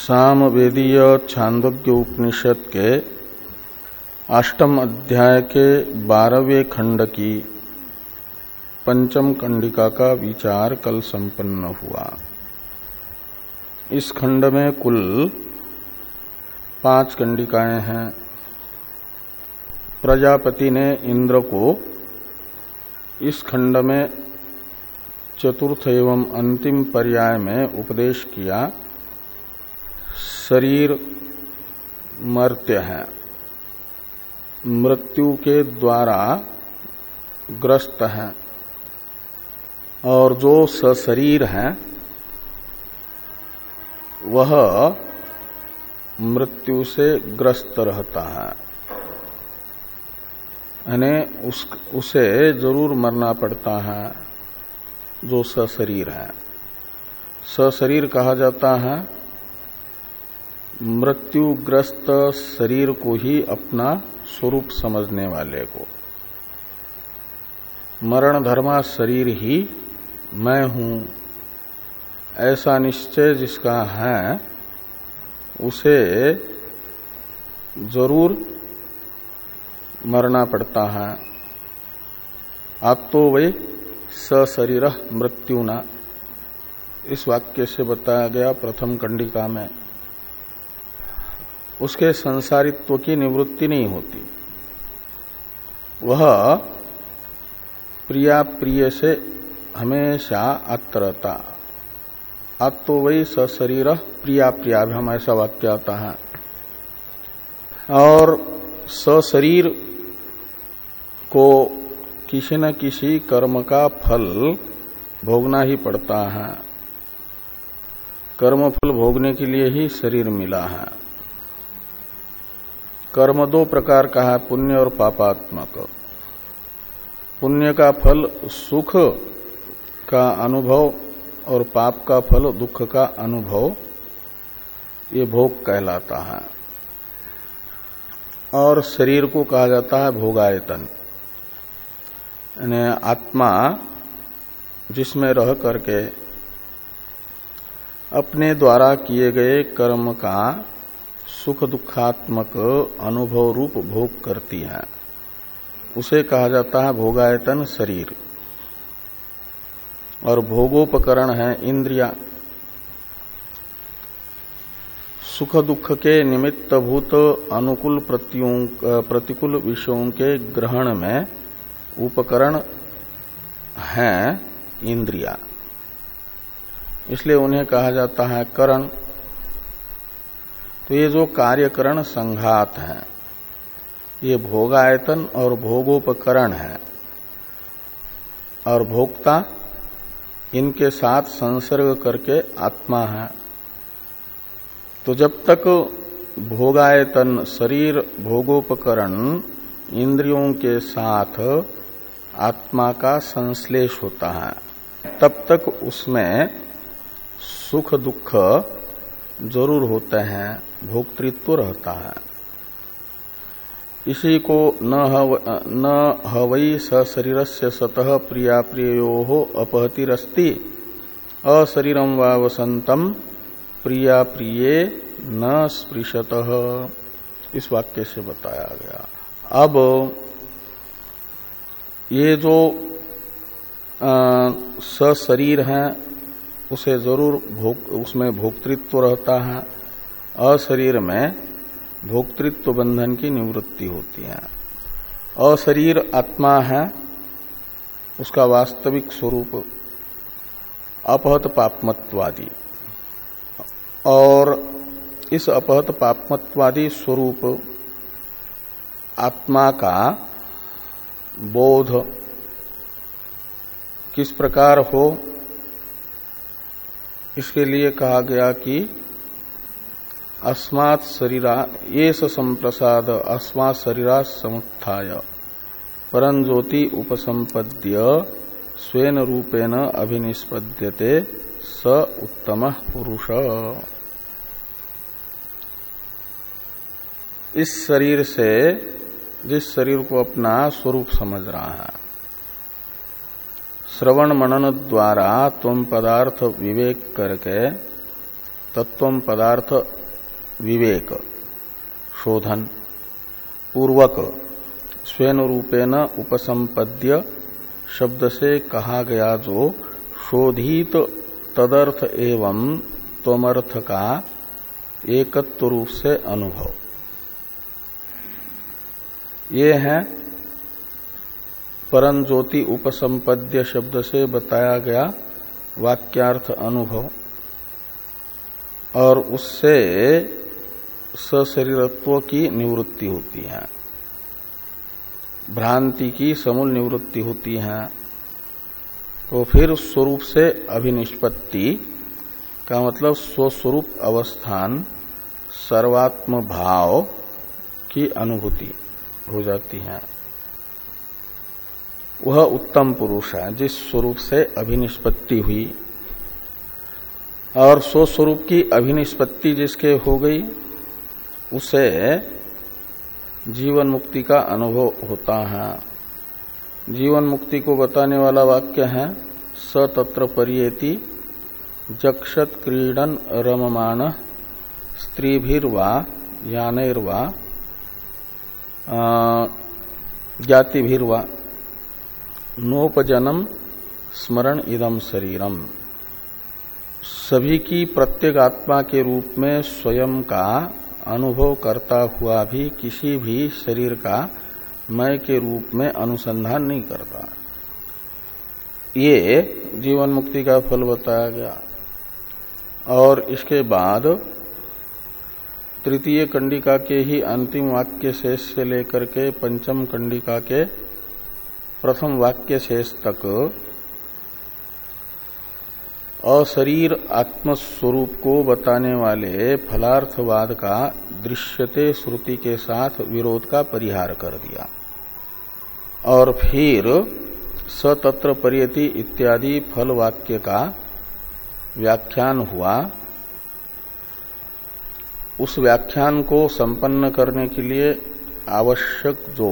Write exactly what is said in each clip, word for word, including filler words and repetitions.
सामवेदीय छांदोग्य उपनिषद के अष्टम अध्याय के बारहवें खंड की पंचम कंडिका का विचार कल संपन्न हुआ। इस खंड में कुल पांच कंडिकाएं हैं। प्रजापति ने इंद्र को इस खंड में चतुर्थ एवं अंतिम पर्याय में उपदेश किया। शरीर मर्त्य है, मृत्यु के द्वारा ग्रस्त है, और जो सशरीर है वह मृत्यु से ग्रस्त रहता है, यानी उस उसे जरूर मरना पड़ता है। जो सशरीर है, सशरीर कहा जाता है मृत्युग्रस्त शरीर को ही अपना स्वरूप समझने वाले को। मरण धर्मा शरीर ही मैं हूं, ऐसा निश्चय जिसका है उसे जरूर मरना पड़ता है। आत्तो वै सशरीर मृत्युना, इस वाक्य से बताया गया प्रथम कंडिका में। उसके संसारित्व की निवृत्ति नहीं होती, वह प्रिया प्रिय से हमेशा आत्त रहता। आत्तो वै सशरीर प्रिया प्रियाभ्याम, ऐसा वाक्य आता है। और सशरीर को किसी न किसी कर्म का फल भोगना ही पड़ता है। कर्म फल भोगने के लिए ही शरीर मिला है। कर्म दो प्रकार का है, पुण्य और पापात्मक। पुण्य का फल सुख का अनुभव और पाप का फल दुख का अनुभव, ये भोग कहलाता है। और शरीर को कहा जाता है भोगायतन, यानी आत्मा जिसमें रह करके अपने द्वारा किए गए कर्म का सुख दुखात्मक अनुभव रूप भोग करती है, उसे कहा जाता है भोगायतन शरीर। और भोगोपकरण है इंद्रिया। सुख दुख के निमित्त भूत अनुकूल प्रतिकूल विषयों के ग्रहण में उपकरण है इंद्रिया, इसलिए उन्हें कहा जाता है करण। तो ये जो कार्यकरण संघात है, ये भोगायतन और भोगोपकरण है, और भोक्ता इनके साथ संसर्ग करके आत्मा है। तो जब तक भोगायतन शरीर भोगोपकरण इंद्रियों के साथ आत्मा का संश्लेष होता है, तब तक उसमें सुख दुख जरूर होते हैं, भोक्तृत्व रहता है। इसी को न हवै सशरीरस्य सतः प्रिया प्रियो अपहतिरस्ति अशरीरम वा वसंतम प्रिया प्रिये न स्पृशतः, इस वाक्य से बताया गया। अब ये जो सशरीर है उसे जरूर भोग उसमें भोक्तृत्व रहता है। अशरीर में भोक्तृत्व बंधन की निवृत्ति होती है। अशरीर आत्मा है, उसका वास्तविक स्वरूप अपहत पापमत्वादि, और इस अपहत पापमत्वादि स्वरूप आत्मा का बोध किस प्रकार हो, इसके लिए कहा गया कि अस्मात् शरीरा येष संप्रसाद अस्मात् शरीरा समुत्थाय परं ज्योति उपसंपद्य स्वेन रूपेण अभिनिष्पद्यते स उत्तमः पुरुष। इस शरीर से, जिस शरीर को अपना स्वरूप समझ रहा है, श्रवण मनन द्वारा त्वम पदार्थ विवेक करके तत्वम पदार्थ विवेक शोधन पूर्वक स्वेन रूपेण उपसंपद्य शब्द से कहा गया जो शोधित तदर्थ एवं त्वमर्थ का एकत्व रूप से अनुभव, ये है परम ज्योति उपसंपद्य शब्द से बताया गया वाक्यार्थ अनुभव। और उससे सशरीरत्व की निवृत्ति होती है, भ्रांति की समूल निवृत्ति होती है। तो फिर स्वरूप से अभिनिष्पत्ति का मतलब स्वस्वरूप अवस्थान सर्वात्म भाव की अनुभूति हो जाती है। वह उत्तम पुरुष है जिस स्वरूप से अभिनिष्पत्ति हुई, और स्वस्वरूप की अभिनिष्पत्ति जिसके हो गई उसे जीवन मुक्ति का अनुभव होता है। जीवन मुक्ति को बताने वाला वाक्य है स तत्र पर्येति जक्षत क्रीडन रममाण स्त्रीभिर्वा यानैर्वा ज्ञातिभिर्वा नोपजनम स्मरण इदम शरीरम। सभी की प्रत्येक आत्मा के रूप में स्वयं का अनुभव करता हुआ भी किसी भी शरीर का मैं के रूप में अनुसंधान नहीं करता। ये जीवन मुक्ति का फल बताया गया। और इसके बाद तृतीय कंडिका के ही अंतिम वाक्य शेष से लेकर के पंचम कंडिका के प्रथम वाक्य शेष तक अशरीर आत्मस्वरूप को बताने वाले फलार्थवाद का दृश्यते श्रुति के साथ विरोध का परिहार कर दिया। और फिर स तत्र पर्यति इत्यादि फल वाक्य का व्याख्यान हुआ। उस व्याख्यान को संपन्न करने के लिए आवश्यक जो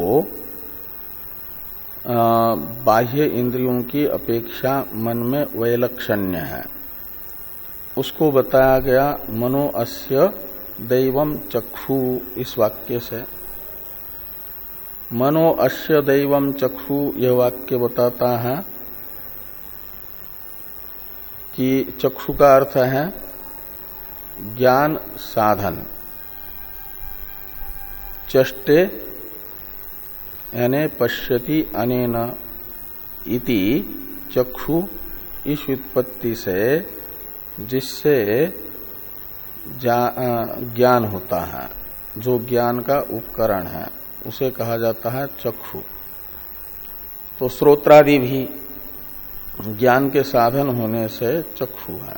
बाह्य इंद्रियों की अपेक्षा मन में वैलक्षण्य है उसको बताया गया मनो अस्य दैवम चक्षु इस वाक्य से। मनो अस्य दैवम चक्षु यह वाक्य बताता है कि चक्षु का अर्थ है ज्ञान साधन, चष्टे यानी पश्यति अनेन इति चक्षु इस व्युत्पत्ति से जिससे ज्ञान होता है, जो ज्ञान का उपकरण है उसे कहा जाता है चक्षु। तो श्रोत्रादि भी ज्ञान के साधन होने से चक्षु है,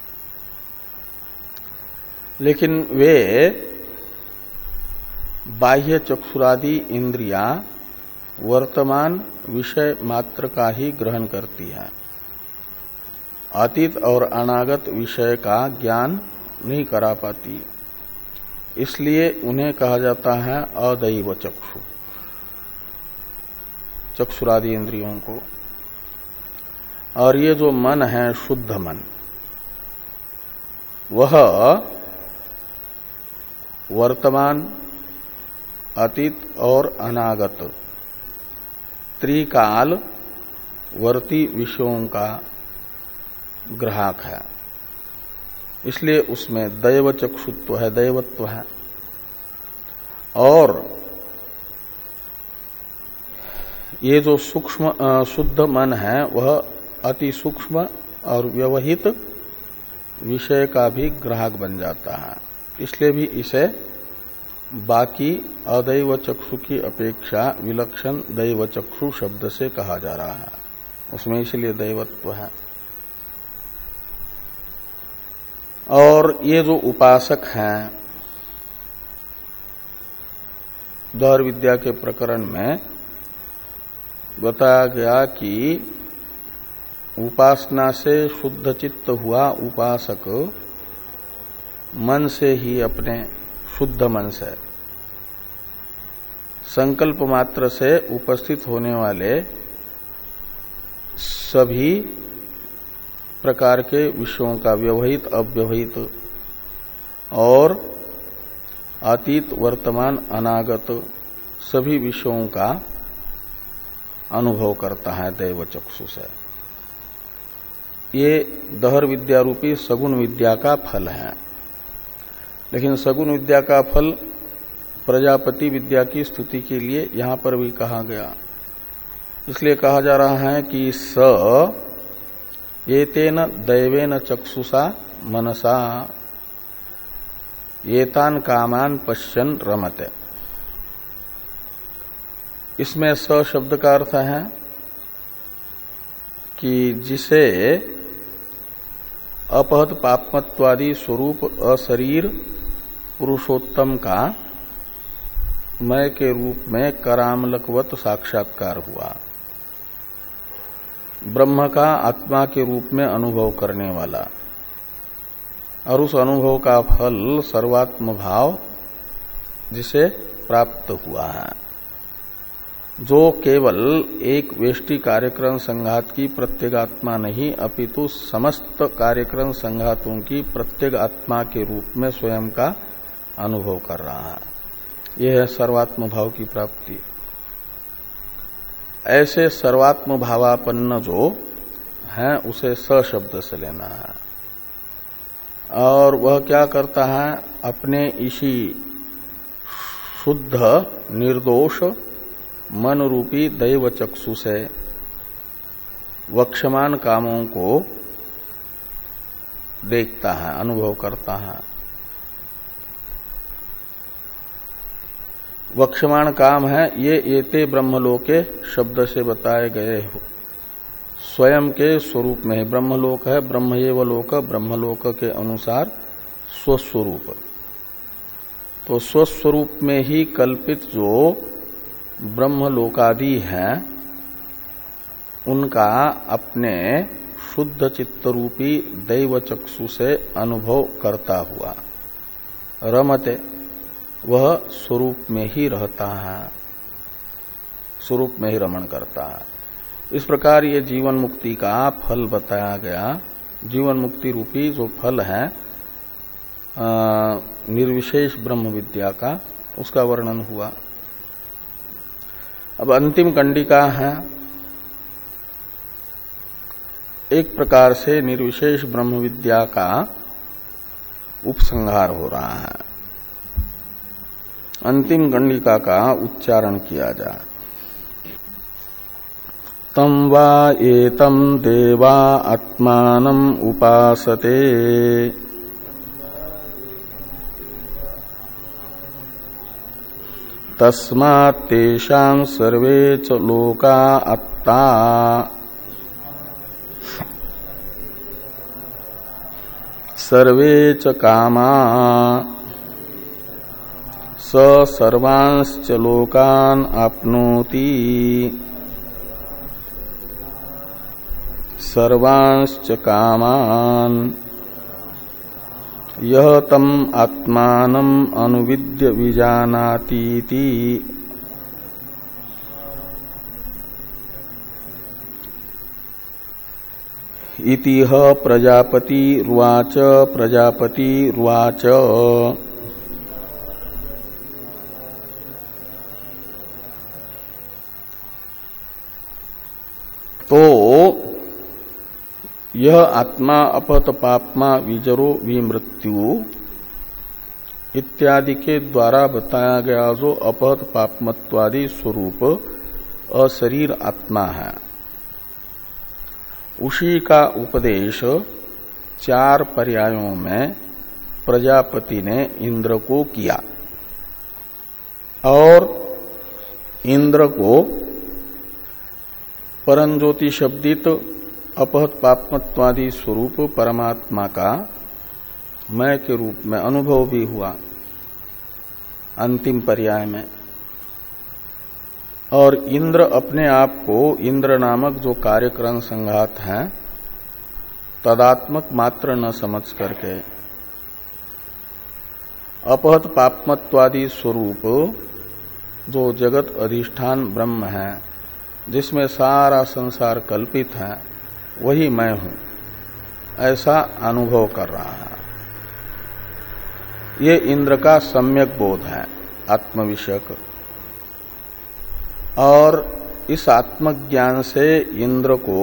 लेकिन वे बाह्य चक्षुरादि इंद्रियां वर्तमान विषय मात्र का ही ग्रहण करती है, अतीत और अनागत विषय का ज्ञान नहीं करा पाती। इसलिए उन्हें कहा जाता है अदैव चक्षु, चक्षुरादि इंद्रियों को। और ये जो मन है शुद्ध मन, वह वर्तमान अतीत और अनागत त्रिकाल वर्ती विषयों का ग्राहक है। इसलिए उसमें दैव चक्षुत्व है, दैवत्व है। और ये जो सूक्ष्म शुद्ध मन है वह अति सूक्ष्म और व्यवहित विषय का भी ग्राहक बन जाता है। इसलिए भी इसे बाकी अदैव चक्षु की अपेक्षा विलक्षण दैव चक्षु शब्द से कहा जा रहा है, उसमें इसलिए दैवत्व है। और ये जो उपासक हैं, दौर विद्या के प्रकरण में बताया गया कि उपासना से शुद्ध चित्त हुआ उपासक मन से ही, अपने शुद्ध मन से, संकल्प मात्र से उपस्थित होने वाले सभी प्रकार के विषयों का व्यवहित अव्यवहित और अतीत वर्तमान अनागत सभी विषयों का अनुभव करता है दैव चक्षु से। ये दहर विद्या रूपी सगुण विद्या का फल है। लेकिन सगुण विद्या का फल प्रजापति विद्या की स्तुति के लिए यहां पर भी कहा गया। इसलिए कहा जा रहा है कि स एतेन दैवेन चक्षुषा मनसा एतान कामान पश्यन् रमते। इसमें स शब्द का अर्थ है कि जिसे अपहत पापमत्वादि स्वरूप अशरीर पुरुषोत्तम का मय के रूप में करामलकवत साक्षात्कार हुआ, ब्रह्म का आत्मा के रूप में अनुभव करने वाला, और उस अनुभव का फल सर्वात्म भाव जिसे प्राप्त हुआ है, जो केवल एक वेष्टि कार्यक्रम संघात की प्रत्येगात्मा नहीं अपितु समस्त कार्यक्रम संघातों की प्रत्येक आत्मा के रूप में स्वयं का अनुभव कर रहा है। यह है सर्वात्म भाव की प्राप्ति। ऐसे सर्वात्म भावापन्न जो है उसे स शब्द से लेना है। और वह क्या करता है, अपने इसी शुद्ध निर्दोष मन रूपी दैव चक्षु से वक्षमान कामों को देखता है, अनुभव करता है। वक्षमान काम है ये एते ब्रह्मलोके शब्द से बताए गए हो, स्वयं के स्वरूप में है। ब्रह्मलोक है, ब्रह्म एव लोक, ब्रह्मलोक के अनुसार स्वस्वरूप। तो स्वस्वरूप में ही कल्पित जो ब्रह्मलोकादि हैं उनका अपने शुद्ध चित्त रूपी दैव चक्षु से अनुभव करता हुआ रमते, वह स्वरूप में ही रहता है, स्वरूप में ही रमण करता है। इस प्रकार ये जीवन मुक्ति का फल बताया गया। जीवन मुक्ति रूपी जो फल है निर्विशेष ब्रह्म विद्या का, उसका वर्णन हुआ। अब अंतिम कंडिका है, एक प्रकार से निर्विशेष ब्रह्म विद्या का उपसंहार हो रहा है। अंतिम कंडिका का उच्चारण किया जाए। तम वा एतम देवा आत्मानं उपासते तस्मात् तेषां सर्वे च लोका अत्ता सर्वे च कामा स सर्वांश्च लोकान् आप्नोति सर्वांश्च कामान् यह तम आत्मानं अनुविद्य विजानातीति इतिह प्रजापति रुवाच प्रजापति रुवाच। तो यह आत्मा अपहत पापमा विजरो विमृत्यु इत्यादि के द्वारा बताया गया जो अपहत पापमत्वादि स्वरूप अशरीर आत्मा है, उसी का उपदेश चार पर्यायों में प्रजापति ने इंद्र को किया और इंद्र को परंज्योति शब्दित अपहत पापमत्वादि स्वरूप परमात्मा का मैं के रूप में अनुभव भी हुआ अंतिम पर्याय में। और इंद्र अपने आप को इंद्र नामक जो कार्यक्रम संघात है तदात्मक मात्र न समझ करके अपहत पापमत्वादि स्वरूप जो जगत अधिष्ठान ब्रह्म है, जिसमें सारा संसार कल्पित है, वही मैं हूं, ऐसा अनुभव कर रहा है। ये इंद्र का सम्यक बोध है आत्म विषयक। और इस आत्मज्ञान से इंद्र को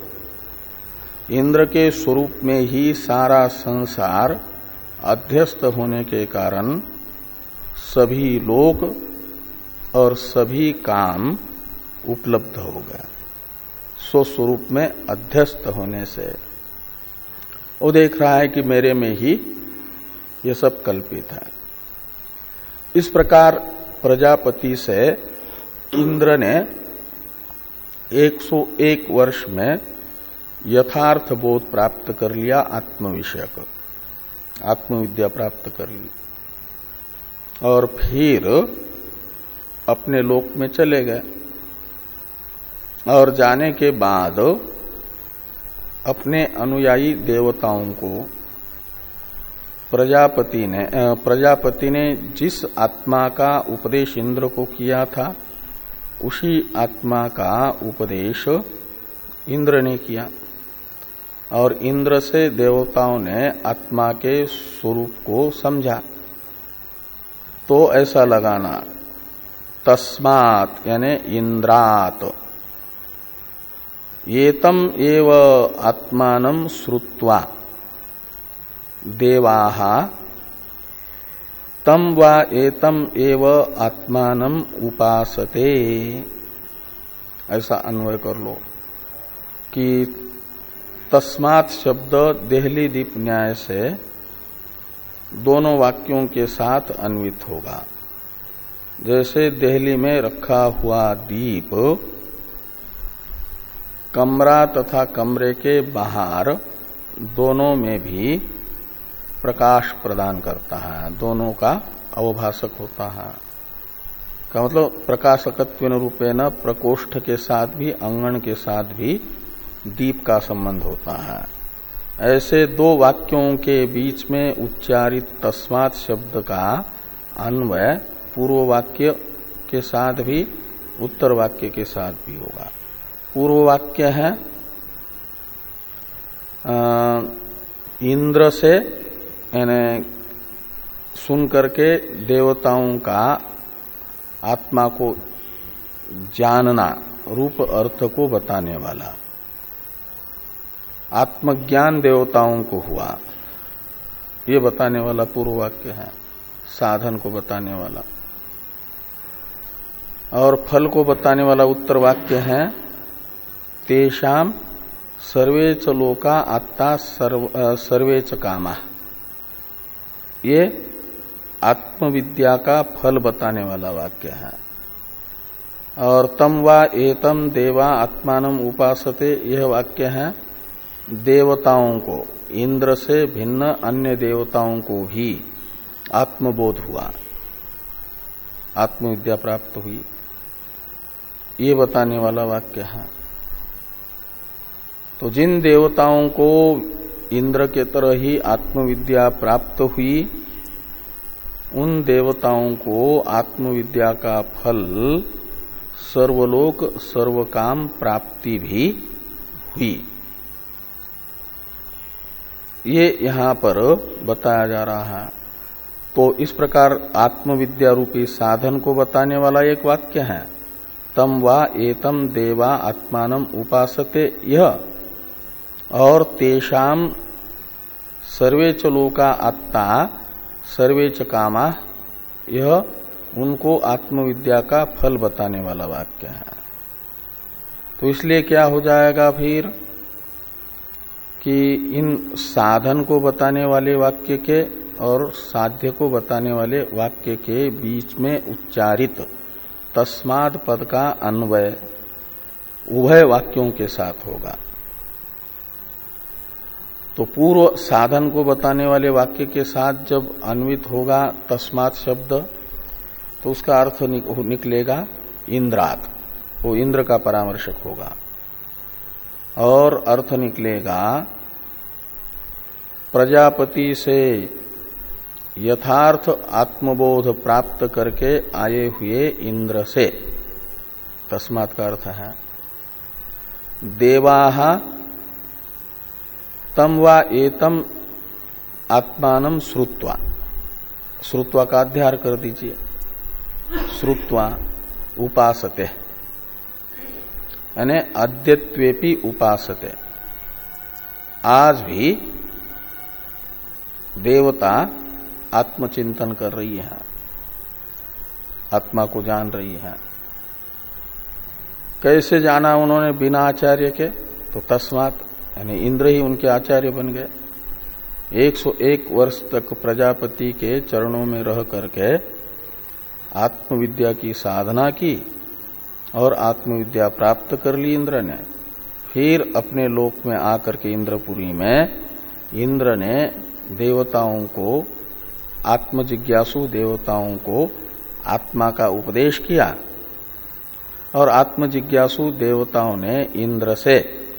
इंद्र के स्वरूप में ही सारा संसार अध्यस्त होने के कारण सभी लोक और सभी काम उपलब्ध हो गया। स्वस्वरूप में अध्यस्त होने से वो देख रहा है कि मेरे में ही ये सब कल्पित है। इस प्रकार प्रजापति से इंद्र ने एक सौ एक वर्ष में यथार्थ बोध प्राप्त कर लिया, आत्म विषयक आत्मविद्या प्राप्त कर ली, और फिर अपने लोक में चले गए। और जाने के बाद अपने अनुयायी देवताओं को प्रजापति ने प्रजापति ने जिस आत्मा का उपदेश इंद्र को किया था उसी आत्मा का उपदेश इंद्र ने किया, और इंद्र से देवताओं ने आत्मा के स्वरूप को समझा। तो ऐसा लगाना तस्मात् यानी इंद्रात एतम एव आत्मानं श्रुत्वा देवाः तम वा एतम एव आत्मानं उपासते। ऐसा अन्वय कर लो कि तस्मात् शब्द देहली दीप न्याय से दोनों वाक्यों के साथ अन्वित होगा। जैसे देहली में रखा हुआ दीप कमरा तथा कमरे के बाहर दोनों में भी प्रकाश प्रदान करता है, दोनों का अवभाषक होता है। का मतलब प्रकाशकत्वेन रूपेण प्रकोष्ठ के साथ भी अंगन के साथ भी दीप का संबंध होता है। ऐसे दो वाक्यों के बीच में उच्चारित तस्मात् शब्द का अन्वय पूर्व वाक्य के साथ भी उत्तर वाक्य के साथ भी होगा। पूर्व वाक्य है इंद्र से यानी सुन करके देवताओं का आत्मा को जानना रूप अर्थ को बताने वाला, आत्मज्ञान देवताओं को हुआ ये बताने वाला पूर्व वाक्य है, साधन को बताने वाला। और फल को बताने वाला उत्तर वाक्य है तेषाम सर्वे च लोका आत्ता सर्व, सर्वे च कामा। ये आत्मविद्या का फल बताने वाला वाक्य है। और तम वा एतम देवा आत्मानं उपासते यह वाक्य है देवताओं को, इंद्र से भिन्न अन्य देवताओं को भी आत्मबोध हुआ, आत्मविद्या प्राप्त हुई, ये बताने वाला वाक्य है। तो जिन देवताओं को इंद्र के तरह ही आत्मविद्या प्राप्त हुई उन देवताओं को आत्मविद्या का फल सर्वलोक सर्वकाम प्राप्ति भी हुई। ये यहां पर बताया जा रहा है। तो इस प्रकार आत्मविद्या रूपी साधन को बताने वाला एक वाक्य है तम वा एतम देवा आत्मानं उपासते यह, और तेषाम सर्वे च लोका आत्ता सर्वे च कामा यह उनको आत्मविद्या का फल बताने वाला वाक्य है। तो इसलिए क्या हो जाएगा फिर कि इन साधन को बताने वाले वाक्य के और साध्य को बताने वाले वाक्य के बीच में उच्चारित तस्माद पद का अन्वय उभय वाक्यों के साथ होगा। तो पूर्व साधन को बताने वाले वाक्य के साथ जब अन्वित होगा तस्मात् शब्द तो उसका अर्थ निकलेगा इंद्रात, वो इंद्र का परामर्शक होगा। और अर्थ निकलेगा प्रजापति से यथार्थ आत्मबोध प्राप्त करके आए हुए इंद्र से, तस्मात् का अर्थ है देवाः तम वा एतम आत्मानं श्रुत्वा, श्रुत्वा का अध्यार कर दीजिए। श्रुत्वा उपासते यानी अद्यत्वेपि उपासते, आज भी देवता आत्मचिंतन कर रही है, आत्मा को जान रही है। कैसे जाना उन्होंने बिना आचार्य के? तो तस्मात् यानी इंद्र ही उनके आचार्य बन गए। एक सौ एक वर्ष तक प्रजापति के चरणों में रह करके आत्मविद्या की साधना की और आत्मविद्या प्राप्त कर ली इंद्र ने। फिर अपने लोक में आकर के इंद्रपुरी में इंद्र ने देवताओं को, आत्मजिज्ञासु देवताओं को आत्मा का उपदेश किया और आत्मजिज्ञासु देवताओं ने इंद्र से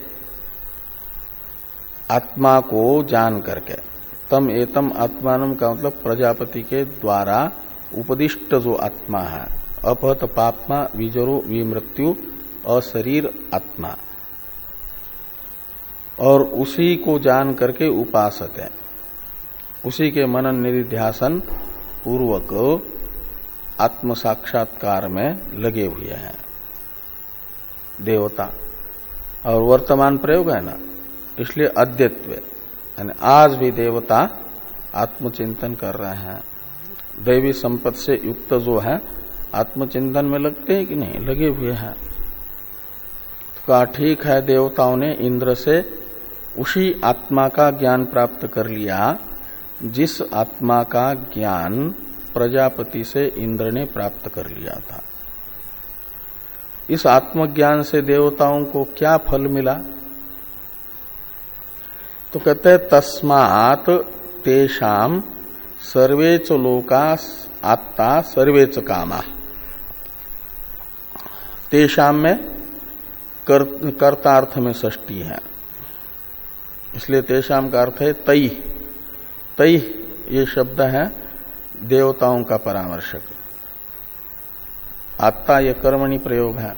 आत्मा को जान करके, तम एतम आत्मानम का मतलब प्रजापति के द्वारा उपदिष्ट जो आत्मा है, अपहत पापमा विजरो विमृत्यु अशरीर आत्मा, और उसी को जान करके उपासक है, उसी के मनन निधिध्यासन पूर्वक आत्म साक्षात्कार में लगे हुए हैं देवता। और वर्तमान प्रयोग है ना, इसलिए अद्यत्व यानी आज भी देवता आत्मचिंतन कर रहे हैं। दैवी संपत्ति से युक्त जो है आत्मचिंतन में लगते हैं कि नहीं? लगे हुए हैं। तो कहा ठीक है, देवताओं ने इंद्र से उसी आत्मा का ज्ञान प्राप्त कर लिया जिस आत्मा का ज्ञान प्रजापति से इंद्र ने प्राप्त कर लिया था। इस आत्मज्ञान से देवताओं को क्या फल मिला? तो कहते हैं तस्मात् तेषाम सर्वेच लोका आत्ता सर्वेच कामा। तेषाम में कर, कर्तार्थ में षष्ठी है, इसलिए तेषाम का अर्थ है तई। तई ये शब्द है देवताओं का परामर्शक। आत्ता ये कर्मणि प्रयोग है,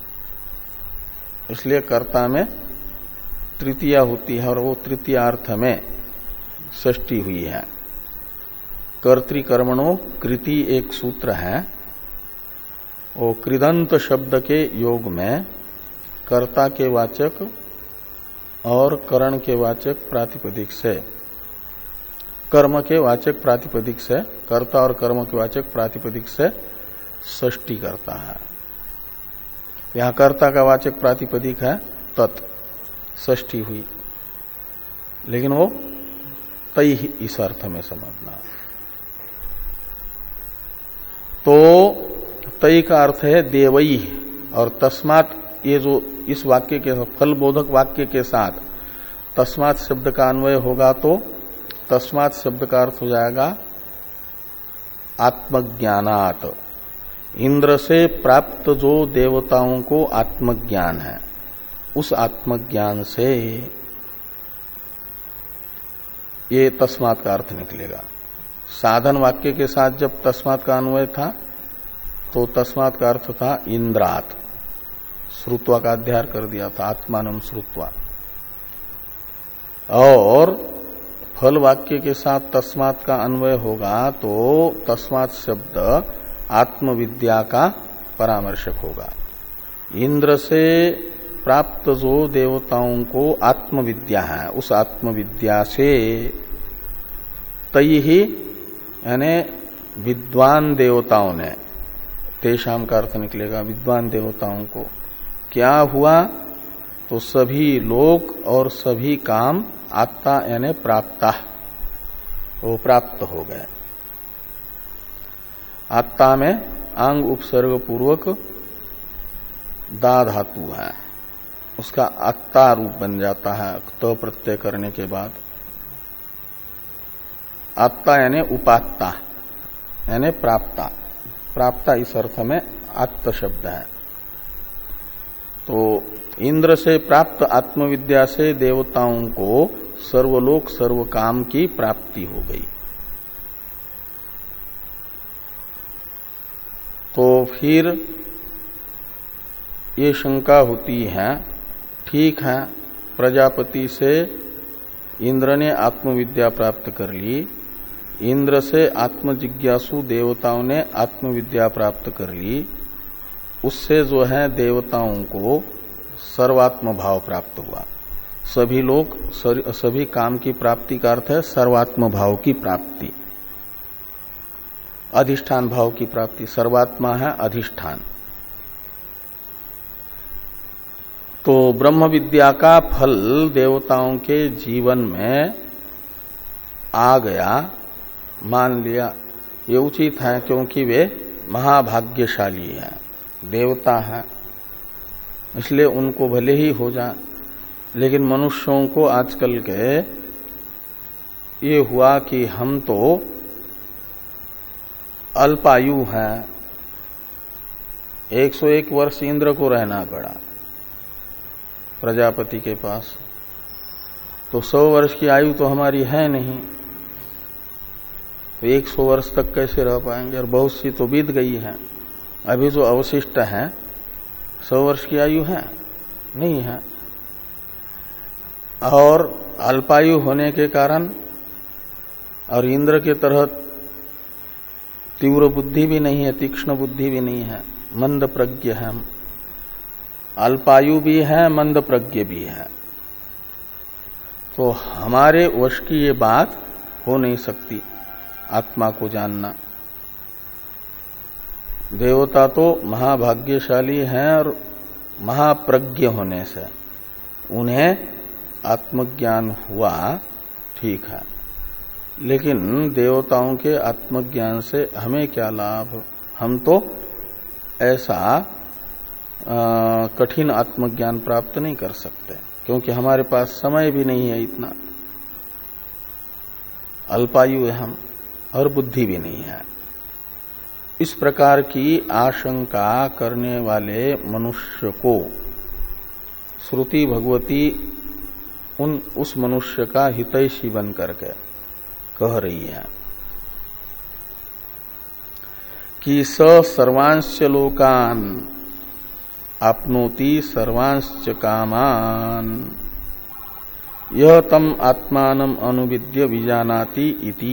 इसलिए कर्ता में तृतीया होती है और वो तृतीय अर्थ में षष्ठी हुई है। कर्तृकर्मणो कृति एक सूत्र है, वो कृदंत शब्द के योग में कर्ता के वाचक और करण के वाचक प्रातिपदिक से, कर्म के वाचक प्रातिपदिक से, कर्ता और कर्म के वाचक प्रातिपदिक से षष्ठी करता है। यहां कर्ता का वाचक प्रातिपदिक है तत्, षष्ठी हुई, लेकिन वो तई इस अर्थ में समझना। तो तई का अर्थ है देवई, और तस्मात् ये जो इस वाक्य के फल बोधक वाक्य के साथ तस्मात् शब्द का अन्वय होगा तो तस्मात् शब्द का अर्थ हो जाएगा आत्मज्ञानात्। इंद्र से प्राप्त जो देवताओं को आत्मज्ञान है, उस आत्मज्ञान से ये तस्मात् का अर्थ निकलेगा। साधन वाक्य के साथ जब तस्मात् का अन्वय था तो तस्मात् का अर्थ था इंद्रात्, श्रुत्वा का अध्यार कर दिया था, आत्मानम श्रुत्वा। और फल वाक्य के साथ तस्मात् का अन्वय होगा तो तस्मात् शब्द आत्मविद्या का परामर्शक होगा। इंद्र से प्राप्त जो देवताओं को आत्मविद्या है, उस आत्मविद्या से तई ही यानी विद्वान देवताओं ने, तेषाम का अर्थ निकलेगा विद्वान देवताओं को क्या हुआ? तो सभी लोक और सभी काम आत्ता यानी प्राप्ता, वो प्राप्त हो गए। आत्ता में आंग उपसर्ग पूर्वक दा धातु है, उसका आत्ता रूप बन जाता है तो प्रत्यय करने के बाद। आत्ता यानी उपात्ता यानी प्राप्ता, प्राप्ता इस अर्थ में आत्त शब्द है। तो इंद्र से प्राप्त आत्मविद्या से देवताओं को सर्वलोक सर्व काम की प्राप्ति हो गई। तो फिर ये शंका होती है, ठीक है प्रजापति से इंद्र ने आत्मविद्या प्राप्त कर ली, इंद्र से आत्मजिज्ञासु देवताओं ने आत्मविद्या प्राप्त कर ली, उससे जो है देवताओं को सर्वात्म भाव प्राप्त हुआ। सभी लोग सभी काम की प्राप्ति का अर्थ है सर्वात्म भाव की प्राप्ति, अधिष्ठान भाव की प्राप्ति। सर्वात्मा है अधिष्ठान। तो ब्रह्म विद्या का फल देवताओं के जीवन में आ गया, मान लिया, ये उचित है, क्योंकि वे महाभाग्यशाली हैं, देवता हैं, इसलिए उनको भले ही हो जाए। लेकिन मनुष्यों को आजकल के ये हुआ कि हम तो अल्पायु हैं, एक सौ एक वर्ष इंद्र को रहना पड़ा प्रजापति के पास, तो सौ वर्ष की आयु तो हमारी है नहीं, तो एक सौ वर्ष तक कैसे रह पाएंगे। और बहुत सी तो बीत गई है, अभी जो अवशिष्ट है सौ वर्ष की आयु है नहीं है। और अल्पायु होने के कारण और इंद्र के तरह तीव्र बुद्धि भी नहीं है, तीक्ष्ण बुद्धि भी नहीं है, मंद प्रज्ञ है हम, अल्पायु भी है, मंद प्रज्ञ भी है। तो हमारे वश की ये बात हो नहीं सकती, आत्मा को जानना। देवता तो महाभाग्यशाली हैं और महाप्रज्ञ होने से उन्हें आत्मज्ञान हुआ, ठीक है, लेकिन देवताओं के आत्मज्ञान से हमें क्या लाभ। हम तो ऐसा आ, कठिन आत्मज्ञान प्राप्त नहीं कर सकते, क्योंकि हमारे पास समय भी नहीं है इतना, अल्पायु है हम और बुद्धि भी नहीं है। इस प्रकार की आशंका करने वाले मनुष्य को श्रुति भगवती उन उस मनुष्य का हितैषी बन करके कह रही है कि स सर्वांश लोकान आपनोति सर्वांश कामान यह तम आत्मानम अनुविद्य विजानाति इति।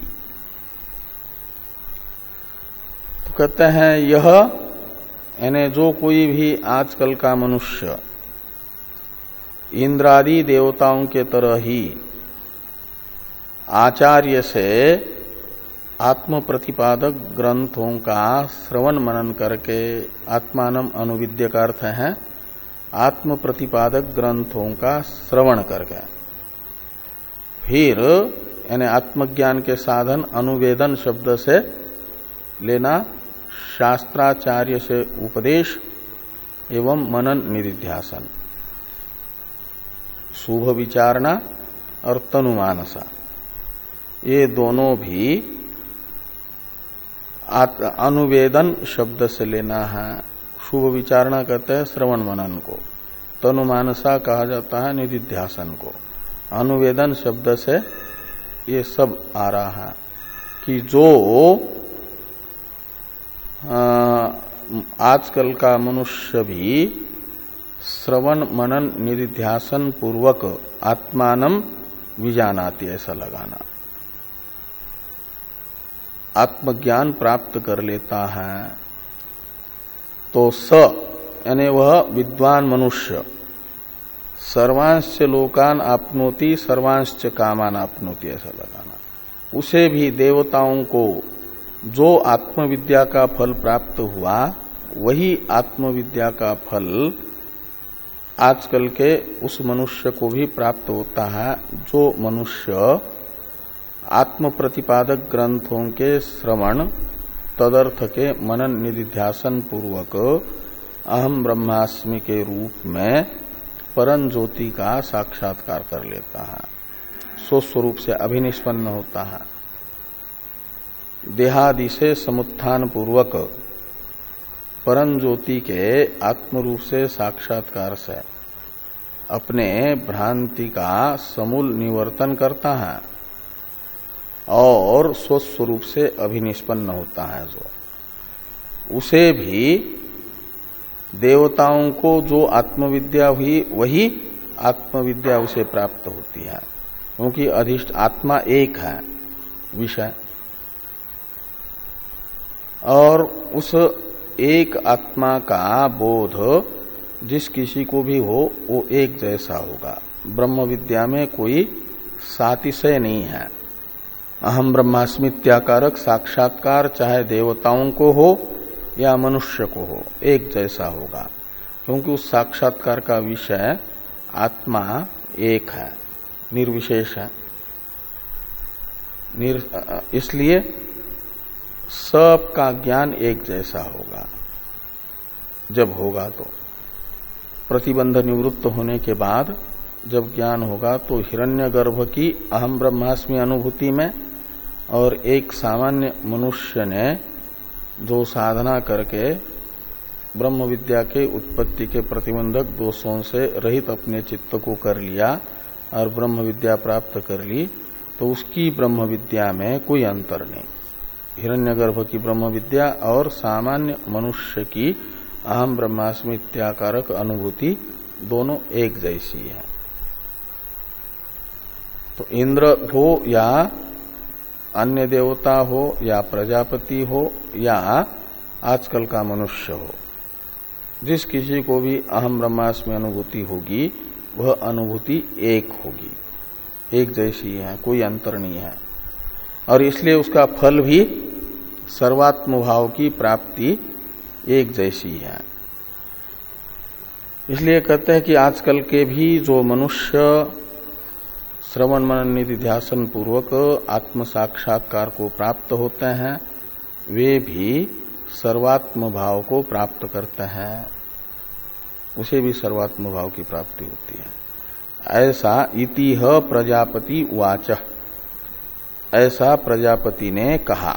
तो कहते हैं यह, यानी जो कोई भी आजकल का मनुष्य इंद्रादि देवताओं के तरह ही आचार्य से आत्म प्रतिपादक ग्रंथों का श्रवण मनन करके, आत्मानम अनुविद्य का अर्थ है आत्म प्रतिपादक ग्रंथों का श्रवण करके, फिर यानी आत्मज्ञान के साधन अनुवेदन शब्द से लेना शास्त्राचार्य से उपदेश एवं मनन निधिध्यासन, शुभ विचारणा और तनुमानसा, ये दोनों भी अनुवेदन शब्द से लेना है। शुभ विचारणा कहते हैं श्रवण मनन को, तनुमानसा कहा जाता है निधिध्यासन को। अनुवेदन शब्द से ये सब आ रहा है कि जो आजकल का मनुष्य भी श्रवण मनन निधिध्यासन पूर्वक आत्मानम विजानाति, ऐसा लगाना, आत्मज्ञान प्राप्त कर लेता है। तो स यानी वह विद्वान मनुष्य सर्वांश लोकान आपनोति सर्वांश कामान आपनोति, ऐसा लगाना। उसे भी देवताओं को जो आत्मविद्या का फल प्राप्त हुआ वही आत्मविद्या का फल आजकल के उस मनुष्य को भी प्राप्त होता है, जो मनुष्य आत्म प्रतिपादक ग्रंथों के श्रवण तदर्थ के मनन निधिध्यासन पूर्वक अहम ब्रह्मास्मि के रूप में परम ज्योति का साक्षात्कार कर लेता है, स्वस्वरूप से अभिनिष्पन्न होता है। देहादि से समुत्थान पूर्वक परम ज्योति के आत्मरूप से साक्षात्कार से अपने भ्रांति का समूल निवर्तन करता है और स्वस्वरूप से अभिनिष्पन्न होता है। जो उसे भी देवताओं को जो आत्मविद्या हुई वही आत्मविद्या उसे प्राप्त होती है, क्योंकि अधिष्ठ आत्मा एक है, विषय। और उस एक आत्मा का बोध जिस किसी को भी हो वो एक जैसा होगा। ब्रह्म विद्या में कोई सातिशय नहीं है। अहम ब्रह्मास्मित्याकारक साक्षात्कार चाहे देवताओं को हो या मनुष्य को हो एक जैसा होगा, क्योंकि उस साक्षात्कार का विषय आत्मा एक है, निर्विशेष है। निर, इसलिए सबका ज्ञान एक जैसा होगा। जब होगा तो प्रतिबंध निवृत्त होने के बाद जब ज्ञान होगा तो हिरण्यगर्भ की अहम ब्रह्मास्मि अनुभूति में और एक सामान्य मनुष्य ने जो साधना करके ब्रह्म विद्या के उत्पत्ति के प्रतिबंधक दोषों से रहित अपने चित्त को कर लिया और ब्रह्म विद्या प्राप्त कर ली, तो उसकी ब्रह्म विद्या में कोई अंतर नहीं। हिरण्यगर्भ की ब्रह्म विद्या और सामान्य मनुष्य की अहम ब्रह्मास्मि इत्याकारक अनुभूति दोनों एक जैसी है। तो इंद्र हो या अन्य देवता हो या प्रजापति हो या आजकल का मनुष्य हो, जिस किसी को भी अहम ब्रह्मास्मि अनुभूति होगी वह अनुभूति एक होगी, एक जैसी है, कोई अंतर नहीं है। और इसलिए उसका फल भी सर्वात्म भाव की प्राप्ति एक जैसी है। इसलिए कहते हैं कि आजकल के भी जो मनुष्य श्रवण मनन निधि ध्यासन पूर्वक आत्म साक्षात्कार को प्राप्त होते हैं वे भी सर्वात्म भाव को प्राप्त करते हैं, उसे भी सर्वात्म भाव की प्राप्ति होती है। ऐसा इतिह प्रजापति वाच, ऐसा प्रजापति ने कहा,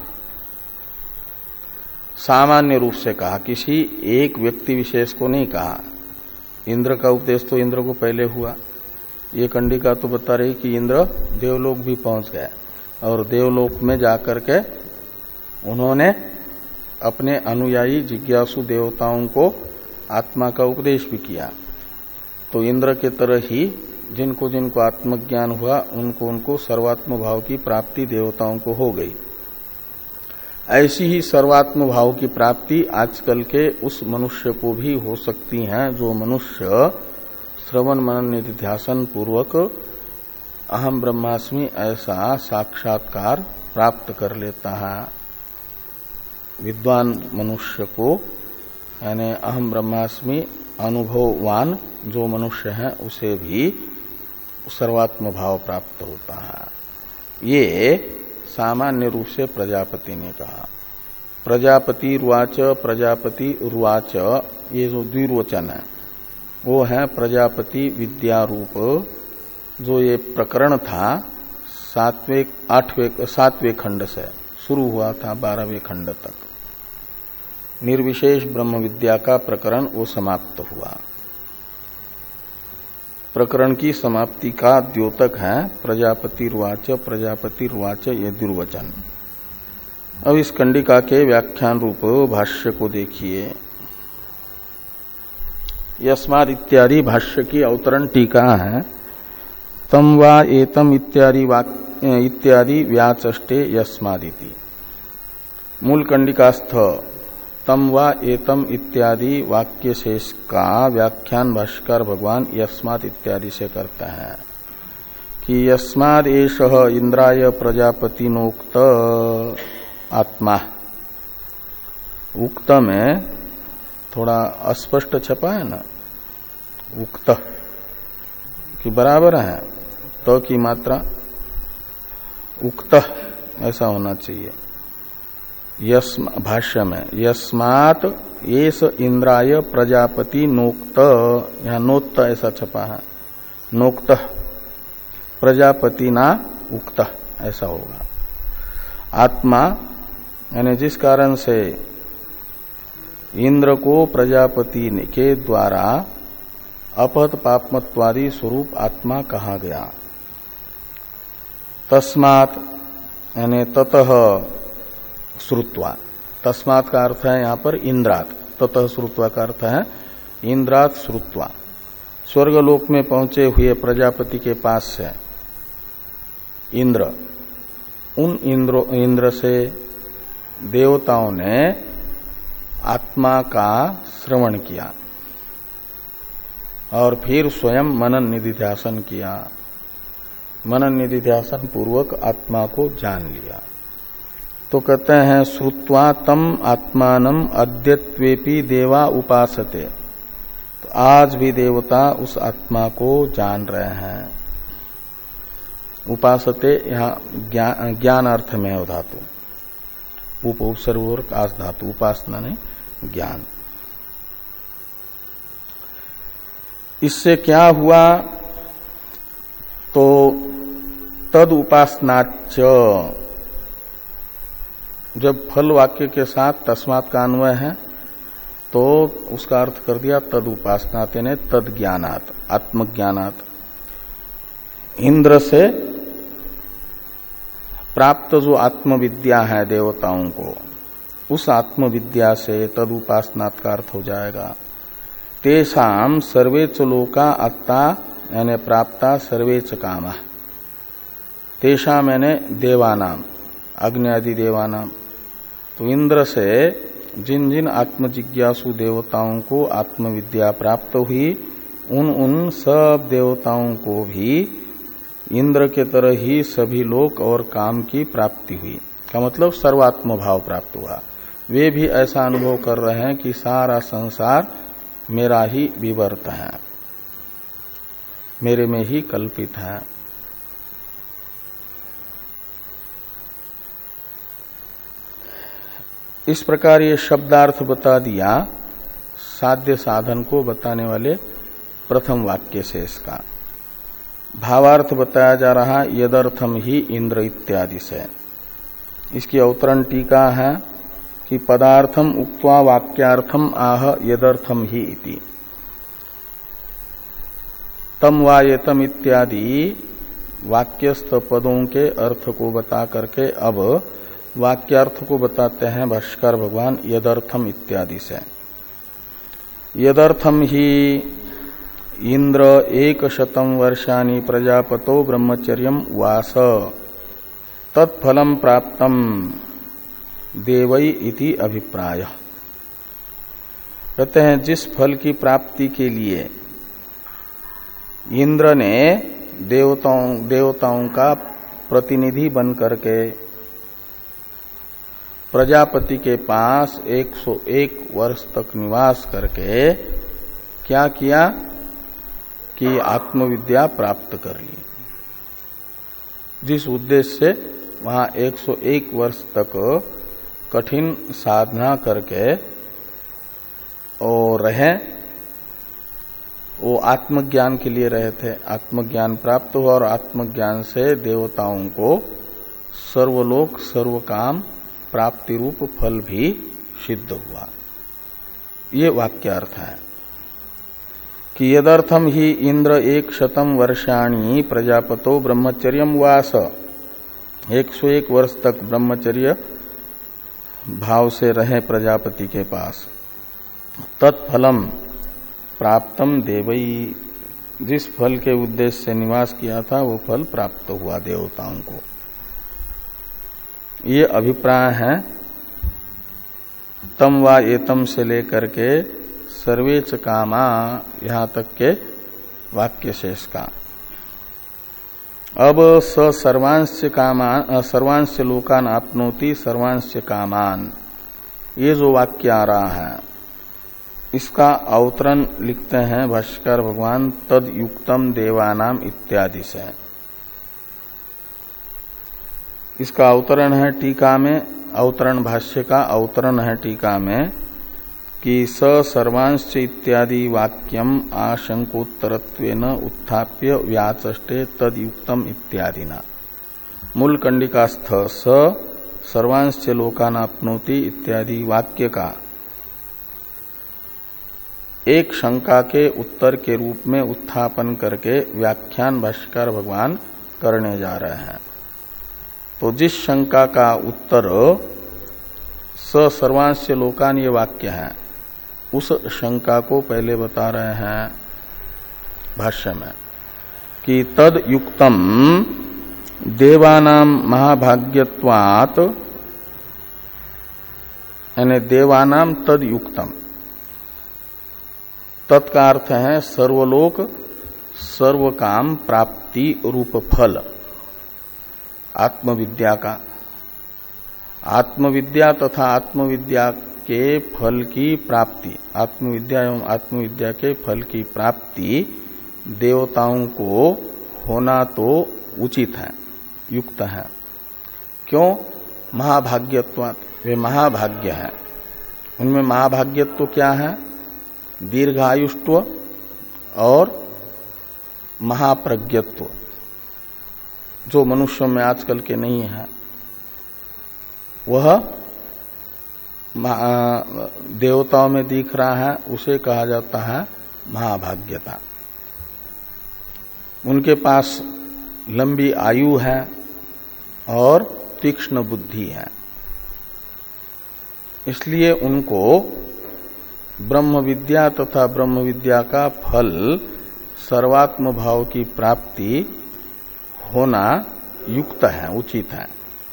सामान्य रूप से कहा, किसी एक व्यक्ति विशेष को नहीं कहा। इंद्र का उपदेश तो इंद्र को पहले हुआ। ये कंडिका तो बता रही कि इंद्र देवलोक भी पहुंच गए और देवलोक में जाकर के उन्होंने अपने अनुयायी जिज्ञासु देवताओं को आत्मा का उपदेश भी किया। तो इंद्र के तरह ही जिनको जिनको आत्मज्ञान हुआ उनको उनको सर्वात्म भाव की प्राप्ति देवताओं को हो गई। ऐसी ही सर्वात्म भाव की प्राप्ति आजकल के उस मनुष्य को भी हो सकती है जो मनुष्य श्रवण मनन निधिध्यासन पूर्वक अहम ब्रह्मास्मि ऐसा साक्षात्कार प्राप्त कर लेता है। विद्वान मनुष्य को यानी अहम ब्रह्मास्मि अनुभववान जो मनुष्य है उसे भी सर्वात्म भाव प्राप्त होता है। ये सामान्य रूप से प्रजापति ने कहा। प्रजापति रुवाच, प्रजापति रुवाच, ये जो द्विवचन है वो है प्रजापति विद्यारूप। जो ये प्रकरण था सातवें आठवें सातवें खंड से शुरू हुआ था बारहवें खंड तक, निर्विशेष ब्रह्म विद्या का प्रकरण वो समाप्त हुआ। प्रकरण की समाप्ति का द्योतक है प्रजापति रुवाच, प्रजापति रुवाच, ये दुर्वचन। अब इस कंडिका के व्याख्यान रूप भाष्य को देखिए। यस्माद् इत्यादि भाष्य की अवतरण टीका है। तम वा एतम इत्यादि इत्यादि व्याचष्टे यस्मादिति। मूल कंडिकास्थ तम वा एतम इत्यादि वाक्य शेष का व्याख्यान भाष्यकार भगवान यस्मात् इत्यादि से करते हैं कि यस्माद् एषः इंद्राय प्रजापतिनोक्त आत्मा। उक्त में थोड़ा अस्पष्ट छपा है ना, उक्त की बराबर है तो की मात्रा उक्त ऐसा होना चाहिए। यस्म भाष्य में यस्मात् एष इंद्राय प्रजापति नोक्त, यहाँ नोक्त ऐसा छपा है, नोक्त प्रजापति ना उक्त ऐसा होगा। आत्मा यानी जिस कारण से इंद्र को प्रजापति के द्वारा अपहत पापमत्वादि स्वरूप आत्मा कहा गया। तस्मात् यानी ततः श्रुत्वा, तस्मात् का अर्थ है यहाँ पर इंद्रात, ततः श्रुत्वा का अर्थ है इंद्रात श्रुत्वा। स्वर्गलोक में पहुंचे हुए प्रजापति के पास से इंद्र उन इंद्र इंद्र से देवताओं ने आत्मा का श्रवण किया और फिर स्वयं मनन निधिध्यासन किया। मनन निधिध्यासन पूर्वक आत्मा को जान लिया। तो कहते हैं श्रुत्वा तम आत्मानम अद्यत्वेपि देवा उपासते। तो आज भी देवता उस आत्मा को जान रहे हैं। उपासते यहाँ ज्ञान, ज्ञान अर्थ में है धातु, उप उपसर्ग और काश धातु, उपासना नहीं ज्ञान। इससे क्या हुआ? तो तद उपासनाच, जब फल वाक्य के साथ तस्मात् का अन्वय है तो उसका अर्थ कर दिया तद उपासनाते ने तद ज्ञानात्, आत्मज्ञानात्। इंद्र से प्राप्त जो आत्मविद्या है देवताओं को, उस आत्मविद्या से तद उपासनात् का अर्थ हो जाएगा तेषाम सर्वेच लोका अत्ता यानी प्राप्ता सर्वेच कामा। तेषाम यानी देवानाम, अग्नि आदि देवानाम। तो इंद्र से जिन जिन आत्मजिज्ञासु देवताओं को आत्मविद्या प्राप्त हुई, उन उन सब देवताओं को भी इंद्र के तरह ही सभी लोक और काम की प्राप्ति हुई। का मतलब सर्वात्म भाव प्राप्त हुआ। वे भी ऐसा अनुभव कर रहे हैं कि सारा संसार मेरा ही विवर्त है, मेरे में ही कल्पित है। इस प्रकार ये शब्दार्थ बता दिया साध्य साधन को बताने वाले प्रथम वाक्य से। इसका भावार्थ बताया जा रहा यदर्थम ही इंद्र इत्यादि से। इसकी अवतरण टीका है कि पदार्थम उक्त्वा वाक्यार्थम आह यदर्थम ही इति। तम वायेतम इत्यादि वाक्यस्थ पदों के अर्थ को बता करके अब वाक्यार्थ को बताते हैं भाष्कर भगवान यदर्थम इत्यादि से। यदर्थम ही इंद्र एक शतम वर्षाणि प्रजापतो ब्रह्मचर्यम वास तत्फलम प्राप्तम देवई इति अभिप्राय। कहते हैं जिस फल की प्राप्ति के लिए इंद्र ने देवताओं देवताओं का प्रतिनिधि बन करके प्रजापति के पास एक सौ एक वर्ष तक निवास करके क्या किया कि आत्मविद्या प्राप्त कर ली। जिस उद्देश्य से वहां एक सौ एक वर्ष तक कठिन साधना करके और रहे, वो आत्मज्ञान के लिए रहे थे। आत्मज्ञान प्राप्त हुआ और आत्मज्ञान से देवताओं को सर्वलोक सर्वकाम प्राप्ति रूप फल भी सिद्ध हुआ। ये वाक्यार्थ है कि यदर्थम ही इंद्र एक शतम वर्षाणी प्रजापतो ब्रह्मचर्यम वास। एक सौ एक वर्ष तक ब्रह्मचर्य भाव से रहे प्रजापति के पास। तत्फलम प्राप्तम देवई, जिस फल के उद्देश्य से निवास किया था वो फल प्राप्त हुआ देवताओं को। ये अभिप्राय है तम वा एतम से लेकर के सर्वेच कामा यहां तक के वाक्य शेष का। अब स सर्वांश कामान सर्वांश लोकान आपनोति सर्वांश कामान, ये जो वाक्य आ रहा है इसका अवतरण लिखते हैं भाष्कर भगवान तद युक्तम देवानाम इत्यादि से। इसका अवतरण है टीका में, अवतरण भाष्य का अवतरण है टीका में कि स सर्वांश इत्यादि वाक्यम आशंकोत्तरत्वेन उत्थाप्य व्याचष्टे तद युक्तम इत्यादि ना। मूल कंडिकास्थ स सर्वांश लोकानाप्नोति इत्यादि वाक्य का एक शंका के उत्तर के रूप में उत्थापन करके व्याख्यान भाष्यकार भगवान करने जा रहे हैं। तो जिस शंका का उत्तर स सर्वांश लोकान ये वाक्य है, उस शंका को पहले बता रहे हैं भाष्य में कि तद युक्तम देवानाम महाभाग्यत्वात्, यानी देवानाम तद युक्तम, तत्का अर्थ है सर्वलोक सर्वकाम प्राप्ति रूप फल आत्मविद्या का। आत्मविद्या तथा आत्मविद्या के फल की प्राप्ति, आत्मविद्या एवं आत्मविद्या के फल की प्राप्ति देवताओं को होना तो उचित है, युक्त है। क्यों? महाभाग्यत्वात्, वे महाभाग्य है। उनमें महाभाग्यत्व क्या है? दीर्घायुष्व और महाप्रज्ञत्व, जो मनुष्यों में आजकल के नहीं है। वह देवताओं में दिख रहा है, उसे कहा जाता है महाभाग्यता। उनके पास लंबी आयु है और तीक्ष्ण बुद्धि है, इसलिए उनको ब्रह्म विद्या तथा ब्रह्म विद्या का फल सर्वात्म भाव की प्राप्ति होना युक्त है, उचित है।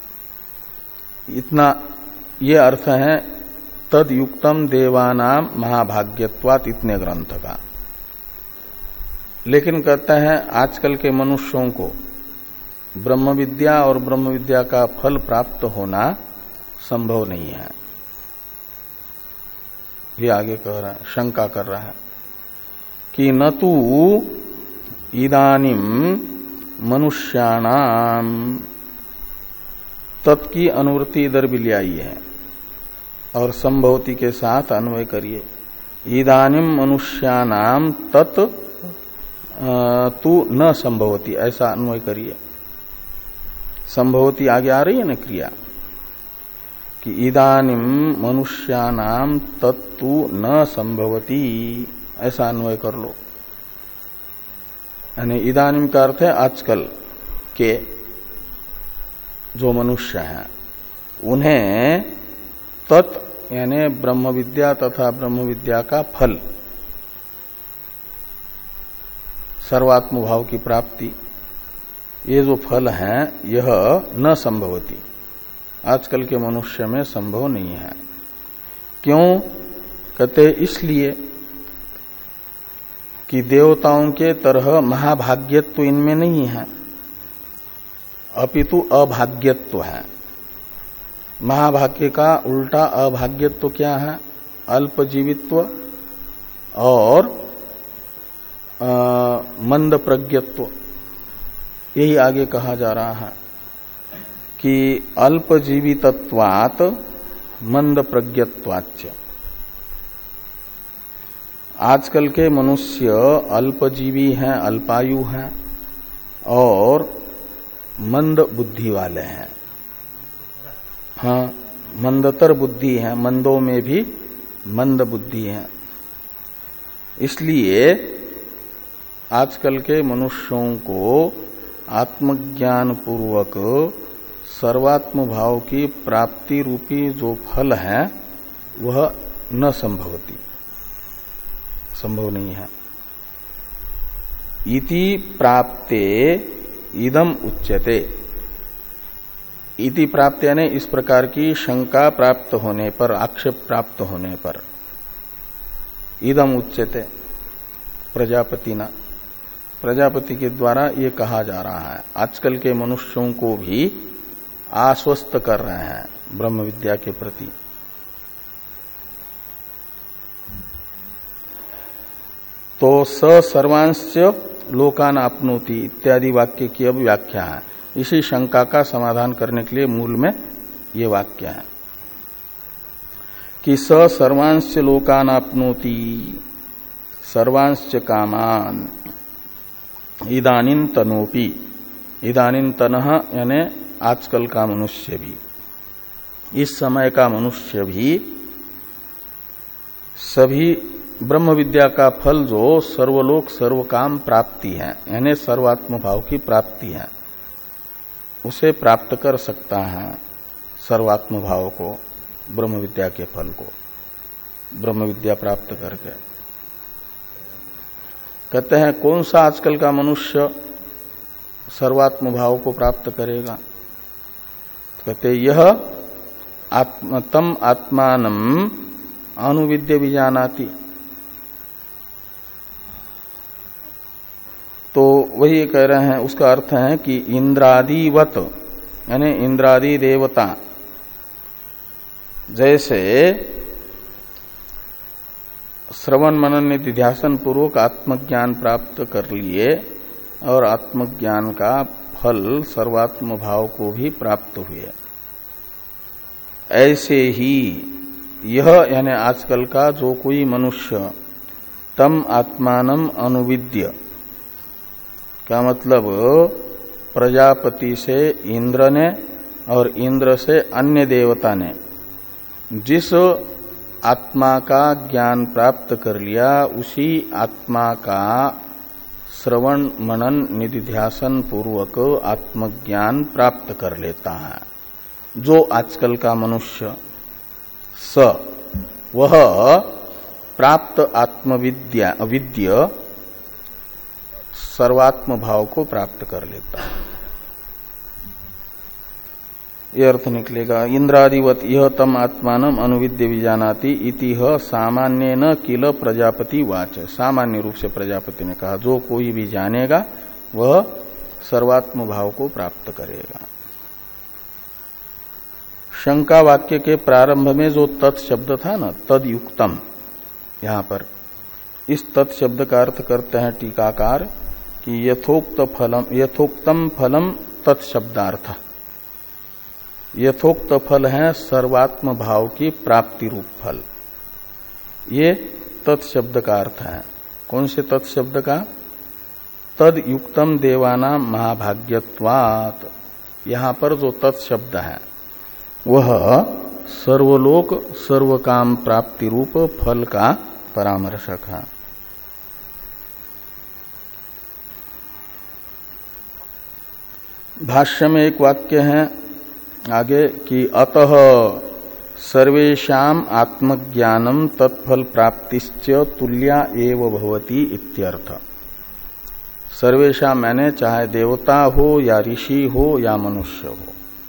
इतना ये अर्थ है तद युक्तम देवानाम महाभाग्यत्वात् इतने ग्रंथ का। लेकिन कहते हैं आजकल के मनुष्यों को ब्रह्म विद्या और ब्रह्म विद्या का फल प्राप्त होना संभव नहीं है। ये आगे कह रहा है, शंका कर रहा है कि न तु इदानीम मनुष्याणाम, तत्की अनुवृत्ति इधर भी ले आई है और संभवती के साथ अन्वय करिए। इदानीम मनुष्याणाम तत् तू न संभवती, ऐसा अन्वय करिए। संभवती आगे आ रही है ना क्रिया, कि इदानीम मनुष्यानाम तत्तु न संभवती, ऐसा अन्वय कर लो। यानी इदानीम का अर्थ है आजकल के जो मनुष्य हैं उन्हें तत् यानी ब्रह्म विद्या तथा ब्रह्म विद्या का फल सर्वात्म भाव की प्राप्ति, ये जो फल है यह न संभवती, आजकल के मनुष्य में संभव नहीं है। क्यों? कहते इसलिए कि देवताओं के तरह महाभाग्यत्व इनमें नहीं है, अपितु अभाग्यत्व है। महाभाग्य का उल्टा अभाग्यत्व क्या है? अल्पजीवित्व और मंद प्रज्ञत्व। यही आगे कहा जा रहा है कि अल्पजीवितत्वात् मंद प्रज्ञत्वाच्च। आजकल के मनुष्य अल्पजीवी हैं, अल्पायु हैं और मंद बुद्धि वाले हैं। हाँ, मंदतर बुद्धि है, मंदों में भी मंद बुद्धि है। इसलिए आजकल के मनुष्यों को आत्मज्ञान पूर्वक सर्वात्म भाव की प्राप्ति रूपी जो फल है वह न संभवती, संभव नहीं है। इति प्राप्ते इदम उच्यते। इति प्राप्त यानी इस प्रकार की शंका प्राप्त होने पर, आक्षेप प्राप्त होने पर, इदम उच्यते प्रजापति ना, प्रजापति के द्वारा ये कहा जा रहा है। आजकल के मनुष्यों को भी आश्वस्त कर रहे हैं ब्रह्म विद्या के प्रति। तो स सर्वांश्च लोकान आपनोति इत्यादि वाक्य की अब व्याख्या है। इसी शंका का समाधान करने के लिए मूल में ये वाक्य है कि स सर्वांश्च लोकान आपनोति, सर्वांश्च कामान इदानीं तनोपि। इदानीं तनः यानी आजकल का मनुष्य भी, इस समय का मनुष्य भी सभी ब्रह्म विद्या का फल जो सर्वलोक सर्वकाम प्राप्ति है यानी सर्वात्म भाव की प्राप्ति है, उसे प्राप्त कर सकता है। सर्वात्म भाव को, ब्रह्म विद्या के फल को, ब्रह्म विद्या प्राप्त करके। कहते हैं कौन सा आजकल का मनुष्य? सर्वात्म भाव को प्राप्त करेगा। कहते यह आत्म तम आत्मानम अनुविद्य विजानाति। तो वही कह रहे हैं, उसका अर्थ है कि इंद्रादिवत यानी इंद्रादि देवता जैसे श्रवण मनन निधिध्यासन पूर्वक आत्मज्ञान प्राप्त कर लिए और आत्मज्ञान का फल सर्वात्म भाव को भी प्राप्त हुए, ऐसे ही यह यानी आजकल का जो कोई मनुष्य तम आत्मानम अनुविद्य का मतलब प्रजापति से इंद्र ने और इंद्र से अन्य देवता ने जिस आत्मा का ज्ञान प्राप्त कर लिया उसी आत्मा का श्रवण मनन निधिध्यासन पूर्वक आत्मज्ञान प्राप्त कर लेता है। जो आजकल का मनुष्य स वह प्राप्त आत्मविद्या विद्य सर्वात्म भाव को प्राप्त कर लेता है। यह अर्थ निकलेगा इंद्रादिवत यह तम आत्मानम अनुविद्य विजानाति इति सामान्य न किल प्रजापति वाच। सामान्य रूप से प्रजापति ने कहा जो कोई भी जानेगा वह सर्वात्म भाव को प्राप्त करेगा। शंका वाक्य के प्रारंभ में जो तत् शब्द था ना, तद युक्तम, यहां पर इस तत् शब्द का अर्थ करते हैं टीकाकार कि यथोक्त फलम यथोक्तम फलम तत्शब्दार्थ। यथोक्त फल है सर्वात्म भाव की प्राप्ति रूप फल। ये तत्शब्द का अर्थ है। कौन से तत्शब्द का? तद युक्तम देवानाम महाभाग्यत्वात्। यहां पर जो तत्शब्द है वह सर्वलोक सर्वकाम प्राप्ति रूप फल का परामर्शक है। भाष्य में एक वाक्य है आगे कि अतः सर्वेषाम आत्मज्ञानम तत्फल प्राप्तिश्च तुल्या एव भवति इत्यर्थ। सर्वेषाम मैंने चाहे देवता हो या ऋषि हो या मनुष्य हो,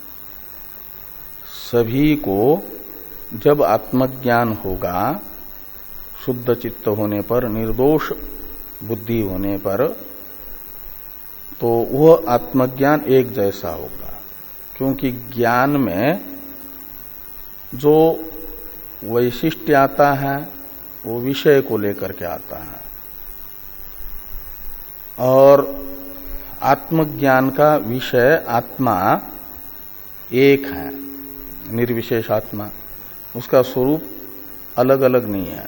सभी को जब आत्मज्ञान होगा शुद्ध चित्त होने पर, निर्दोष बुद्धि होने पर, तो वह आत्मज्ञान एक जैसा होगा। क्योंकि ज्ञान में जो वैशिष्ट्य आता है वो विषय को लेकर के आता है और आत्मज्ञान का विषय आत्मा एक है, निर्विशेष आत्मा। उसका स्वरूप अलग अलग नहीं है।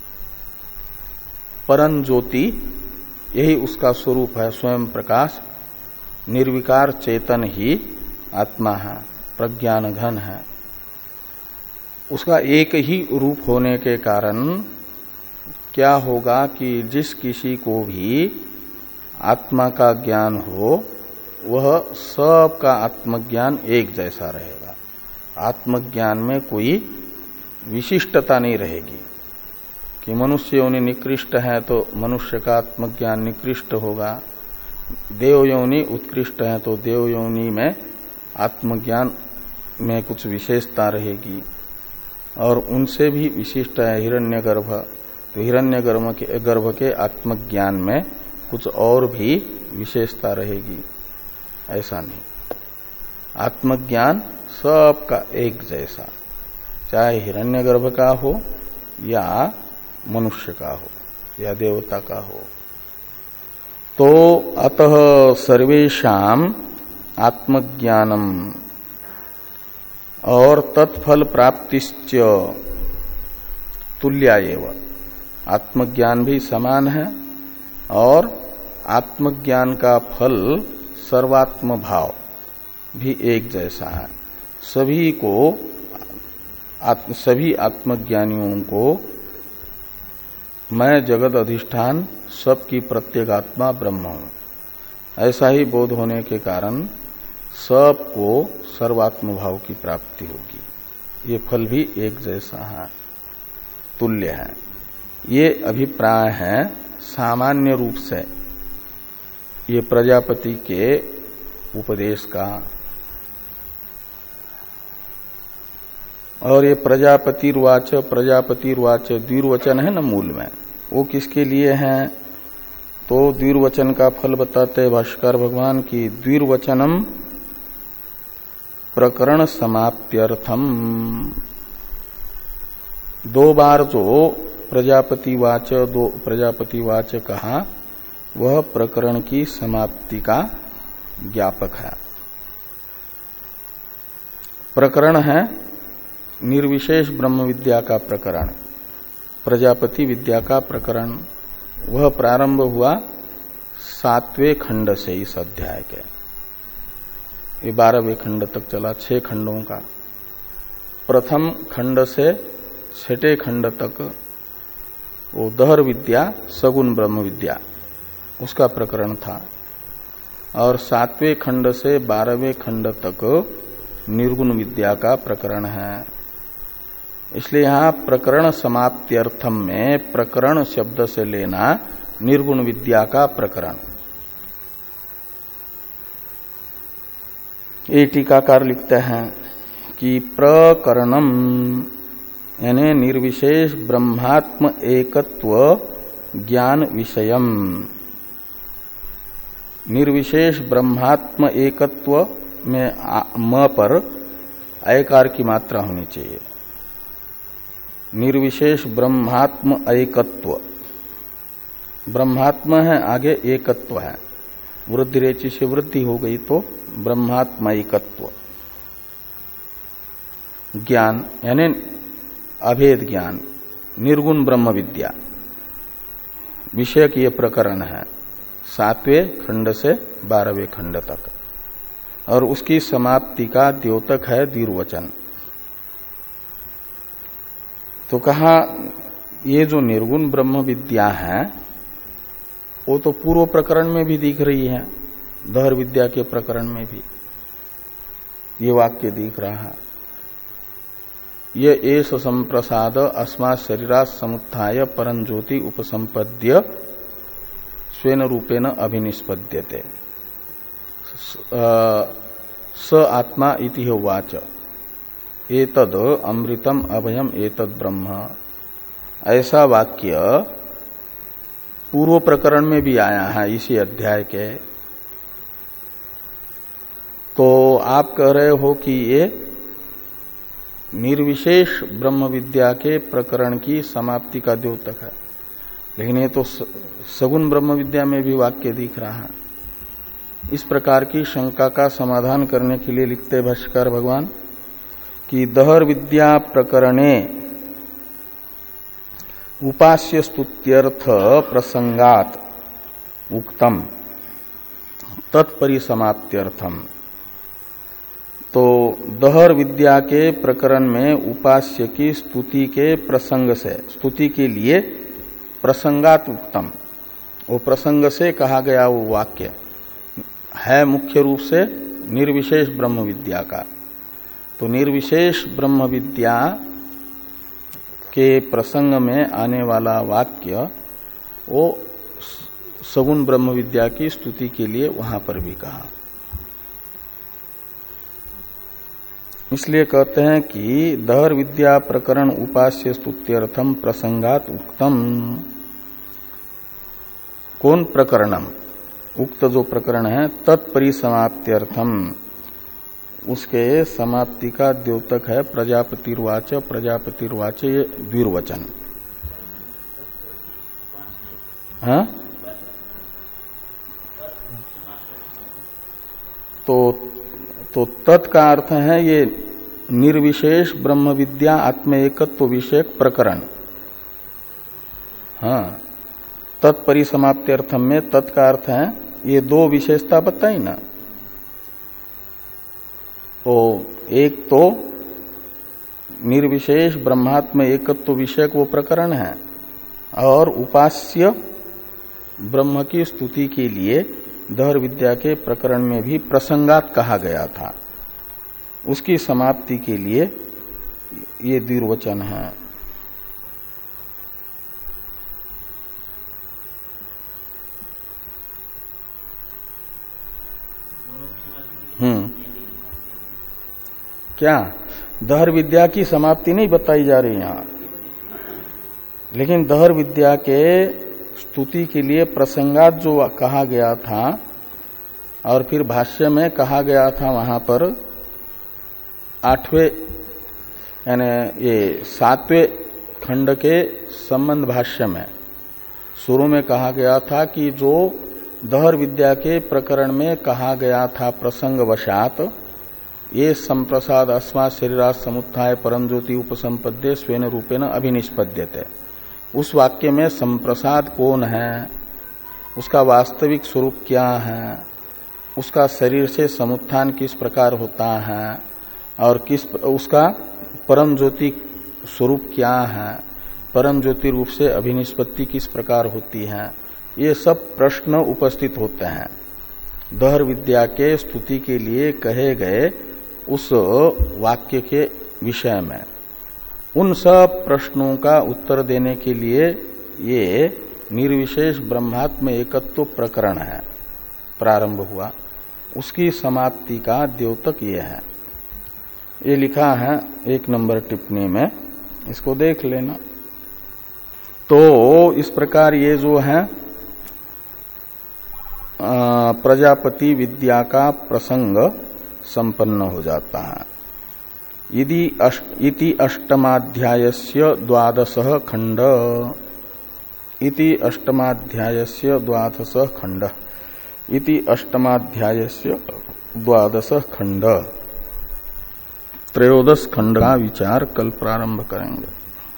परम ज्योति यही उसका स्वरूप है, स्वयं प्रकाश निर्विकार चेतन ही आत्मा है, प्रज्ञान घन है। उसका एक ही रूप होने के कारण क्या होगा कि जिस किसी को भी आत्मा का ज्ञान हो वह सब का आत्मज्ञान एक जैसा रहेगा। आत्मज्ञान में कोई विशिष्टता नहीं रहेगी कि मनुष्य योनि निकृष्ट है तो मनुष्य का आत्मज्ञान निकृष्ट होगा, देव योनि उत्कृष्ट है तो देव योनि में आत्मज्ञान में कुछ विशेषता रहेगी। और उनसे भी विशिष्ट है हिरण्यगर्भ, तो हिरण्यगर्भ के गर्भ के आत्मज्ञान में कुछ और भी विशेषता रहेगी। ऐसा नहीं, आत्मज्ञान सबका एक जैसा, चाहे हिरण्यगर्भ का हो या मनुष्य का हो या देवता का हो। तो अतः सर्वेषाम आत्मज्ञानम और तत्फल प्राप्तिश्च तुल्या एव। आत्मज्ञान भी समान है और आत्मज्ञान का फल सर्वात्म भाव भी एक जैसा है। सभी को आत्म, सभी आत्मज्ञानियों को मैं जगत अधिष्ठान सबकी प्रत्येगात्मा ब्रह्म हूं, ऐसा ही बोध होने के कारण सबको सर्वात्म भाव की प्राप्ति होगी। ये फल भी एक जैसा है, तुल्य है। ये अभिप्राय है सामान्य रूप से। ये प्रजापति के उपदेश का। और ये प्रजापतिर्वाच प्रजापतिर्वाच द्विर्वचन है न मूल में, वो किसके लिए है? तो द्विर्वचन का फल बताते भाष्कर भगवान की द्विर्वचनम प्रकरण समाप्त्यर्थम। दो बार जो प्रजापतिवाच दो प्रजापतिवाच कहा वह प्रकरण की समाप्ति का ज्ञापक है। प्रकरण है निर्विशेष ब्रह्म विद्या का प्रकरण, प्रजापति विद्या का प्रकरण। वह प्रारंभ हुआ सातवें खंड से इस अध्याय के, ये बारहवें खंड तक चला, छह खंडों का। प्रथम खंड से छठे खंड तक वो दहर विद्या सगुण ब्रह्म विद्या उसका प्रकरण था, और सातवें खंड से बारहवें खंड तक निर्गुण विद्या का प्रकरण है। इसलिए यहां प्रकरण समाप्त्यर्थम में प्रकरण शब्द से लेना निर्गुण विद्या का प्रकरण। ये टीकाकार लिखते हैं कि प्रकरणम यानी निर्विशेष ब्रह्मात्म एकत्व ज्ञान विषयम। निर्विशेष ब्रह्मात्म एकत्व में म पर अयकार की मात्रा होनी चाहिए। निर्विशेष ब्रह्मात्म एकत्व, ब्रह्मात्म है आगे एकत्व है, वृद्धि रेचि से वृद्धि हो गई तो ब्रह्मात्म एकत्व ज्ञान यानी अभेद ज्ञान, निर्गुण ब्रह्म विद्या विषय की यह प्रकरण है सातवें खंड से बारहवें खंड तक, और उसकी समाप्ति का द्योतक है द्विर्वचन। तो कहा ये जो निर्गुण ब्रह्म विद्या है वो तो पूर्व प्रकरण में भी दिख रही है, दहर विद्या के प्रकरण में भी ये वाक्य दिख रहा है। ये एष संप्रसाद अस्मात् शरीरात् समुत्थाय परं ज्योति उपसंपद्य स्वेन रूपेण अभिनिष्पद्यते स आत्मा इति होवाच एतद अमृतम अभयम एतद ब्रह्म। ऐसा वाक्य पूर्व प्रकरण में भी आया है इसी अध्याय के। तो आप कह रहे हो कि ये निर्विशेष ब्रह्म विद्या के प्रकरण की समाप्ति का द्योतक है, लेकिन ये तो सगुण ब्रह्म विद्या में भी वाक्य दिख रहा है। इस प्रकार की शंका का समाधान करने के लिए लिखते भाष्यकार भगवान कि दहर विद्या प्रकरणे उपास्य स्तुत्यर्थ प्रसंगात उक्तम तत्परिसमाप्त्यर्थम। तो दहर विद्या के प्रकरण में उपास्य की स्तुति के प्रसंग से, स्तुति के लिए प्रसंगात उक्तम, वो प्रसंग से कहा गया वो वाक्य है मुख्य रूप से निर्विशेष ब्रह्म विद्या का। तो निर्विशेष ब्रह्म विद्या के प्रसंग में आने वाला वाक्य वो सगुण ब्रह्म विद्या की स्तुति के लिए वहां पर भी कहा। इसलिए कहते हैं कि दहर विद्या प्रकरण उपास्य स्तुत्यर्थम प्रसंगात उक्तम। कौन प्रकरणम? उक्त जो प्रकरण है तत्परिसमाप्त्यर्थम, उसके समाप्ति का द्योतक है प्रजापतिर्वाच प्रजापतिर्वाच, ये द्विर्वचन। हाँ? तो तो तत् का अर्थ है ये निर्विशेष ब्रह्म विद्या आत्म एकत्व विषयक प्रकरण। हाँ, तत्परिसमाप्त्यर्थम में तत् का अर्थ है ये दो विशेषता बताई ना। तो एक तो निर्विशेष ब्रह्मात्म एकत्व विषयक वो प्रकरण है, और उपास्य ब्रह्म की स्तुति के लिए दहर विद्या के प्रकरण में भी प्रसंगात कहा गया था, उसकी समाप्ति के लिए ये द्विर्वचन है। क्या दहर विद्या की समाप्ति नहीं बताई जा रही यहां, लेकिन दहर विद्या के स्तुति के लिए प्रसंगात जो कहा गया था और फिर भाष्य में कहा गया था, वहां पर आठवें यानी ये सातवें खंड के संबंध भाष्य में शुरू में कहा गया था कि जो दहर विद्या के प्रकरण में कहा गया था प्रसंग वशात, ये संप्रसाद अस्मात् शरीरात् समुत्थाय परम ज्योति उपसंपद्ये स्वेन रूपेण अभिनिष्पद्यते। उस वाक्य में संप्रसाद कौन है, उसका वास्तविक स्वरूप क्या है, उसका शरीर से समुत्थान किस प्रकार होता है और किस उसका परम ज्योति स्वरूप क्या है, परम ज्योति रूप से अभिनिष्पत्ति किस प्रकार होती है, ये सब प्रश्न उपस्थित होते हैं दहर विद्या के स्तुति के लिए कहे गए उस वाक्य के विषय में। उन सब प्रश्नों का उत्तर देने के लिए ये निर्विशेष ब्रह्मात्म एकत्व प्रकरण है प्रारंभ हुआ, उसकी समाप्ति का द्योतक ये है। ये लिखा है एक नंबर टिप्पणी में, इसको देख लेना। तो इस प्रकार ये जो है प्रजापति विद्या का प्रसंग संपन्न हो जाता है। इति अष्ट, अष्टमाध्यायस्य द्वादशः खंड, इति अष्टमाध्यायस्य द्वादशः खंड, इति अष्टमाध्यायस्य द्वादशः खंड। त्रयोदश खंड का विचार कल प्रारंभ करेंगे।